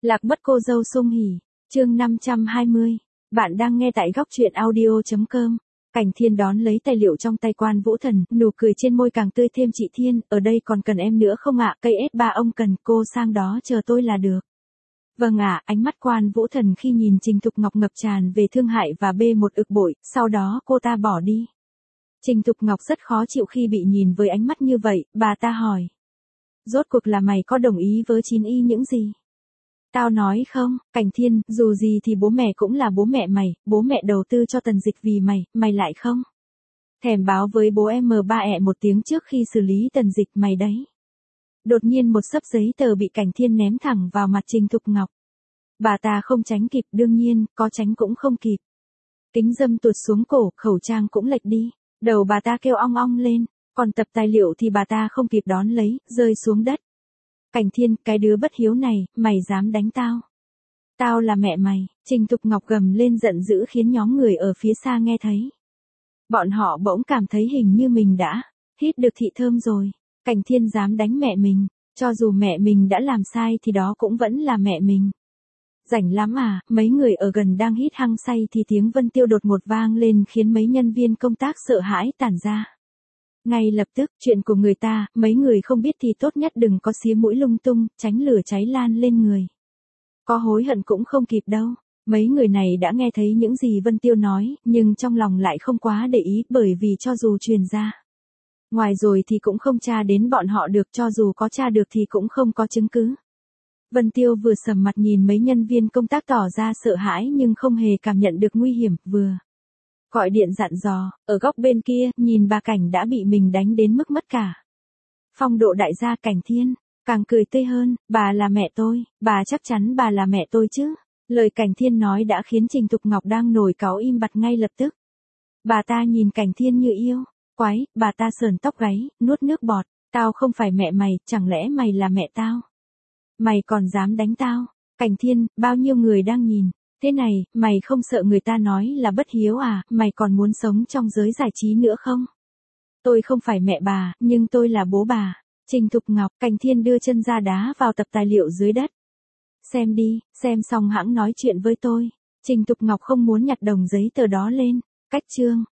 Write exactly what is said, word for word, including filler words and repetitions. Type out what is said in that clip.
Lạc mất cô dâu Sung Hỉ, chương năm trăm hai mươi. Bạn đang nghe tại góc truyện audio chấm com. Cảnh Thiên đón lấy tài liệu trong tay Quan Vũ Thần, nụ cười trên môi càng tươi thêm. Chị Thiên, ở đây còn cần em nữa không ạ? Cây ét ba ông cần, cô sang đó chờ tôi là được. Vâng ạ, ánh mắt Quan Vũ Thần khi nhìn Trình Thục Ngọc ngập tràn về thương hại và bê một ực bội, sau đó cô ta bỏ đi. Trình Thục Ngọc rất khó chịu khi bị nhìn với ánh mắt như vậy, bà ta hỏi. Rốt cuộc là mày có đồng ý với Chín Y những gì? Tao nói không, Cảnh Thiên, dù gì thì bố mẹ cũng là bố mẹ mày, bố mẹ đầu tư cho Tần Dịch vì mày, mày lại không thèm báo với bố em ba ẹ một tiếng trước khi xử lý Tần Dịch mày đấy. Đột nhiên một xấp giấy tờ bị Cảnh Thiên ném thẳng vào mặt Trình Thục Ngọc. Bà ta không tránh kịp, đương nhiên, có tránh cũng không kịp. Kính dâm tuột xuống cổ, khẩu trang cũng lệch đi, đầu bà ta kêu ong ong lên, còn tập tài liệu thì bà ta không kịp đón lấy, rơi xuống đất. Cảnh Thiên, cái đứa bất hiếu này, mày dám đánh tao? Tao là mẹ mày, Trình Thục Ngọc gầm lên giận dữ khiến nhóm người ở phía xa nghe thấy. Bọn họ bỗng cảm thấy hình như mình đã hít được thị thơm rồi. Cảnh Thiên dám đánh mẹ mình, cho dù mẹ mình đã làm sai thì đó cũng vẫn là mẹ mình. Rảnh lắm à, mấy người ở gần đang hít hăng say thì tiếng Vân Tiêu đột ngột vang lên khiến mấy nhân viên công tác sợ hãi tản ra. Ngay lập tức, chuyện của người ta, mấy người không biết thì tốt nhất đừng có xía mũi lung tung, tránh lửa cháy lan lên người. Có hối hận cũng không kịp đâu. Mấy người này đã nghe thấy những gì Vân Tiêu nói, nhưng trong lòng lại không quá để ý, bởi vì cho dù truyền ra ngoài rồi thì cũng không tra đến bọn họ được, cho dù có tra được thì cũng không có chứng cứ. Vân Tiêu vừa sầm mặt nhìn mấy nhân viên công tác tỏ ra sợ hãi nhưng không hề cảm nhận được nguy hiểm, vừa gọi điện dặn dò, ở góc bên kia, nhìn bà Cảnh đã bị mình đánh đến mức mất cả phong độ đại gia. Cảnh Thiên càng cười tươi hơn, bà là mẹ tôi, bà chắc chắn bà là mẹ tôi chứ. Lời Cảnh Thiên nói đã khiến Trình Thục Ngọc đang nổi cáu im bặt ngay lập tức. Bà ta nhìn Cảnh Thiên như yêu quái, bà ta sờn tóc gáy, nuốt nước bọt. Tao không phải mẹ mày, chẳng lẽ mày là mẹ tao? Mày còn dám đánh tao? Cảnh Thiên, bao nhiêu người đang nhìn. Thế này, mày không sợ người ta nói là bất hiếu à, mày còn muốn sống trong giới giải trí nữa không? Tôi không phải mẹ bà, nhưng tôi là bố bà. Trình Thục Ngọc, Cảnh Thiên đưa chân ra đá vào tập tài liệu dưới đất. Xem đi, xem xong hãng nói chuyện với tôi. Trình Thục Ngọc không muốn nhặt đồng giấy tờ đó lên. Cách chương.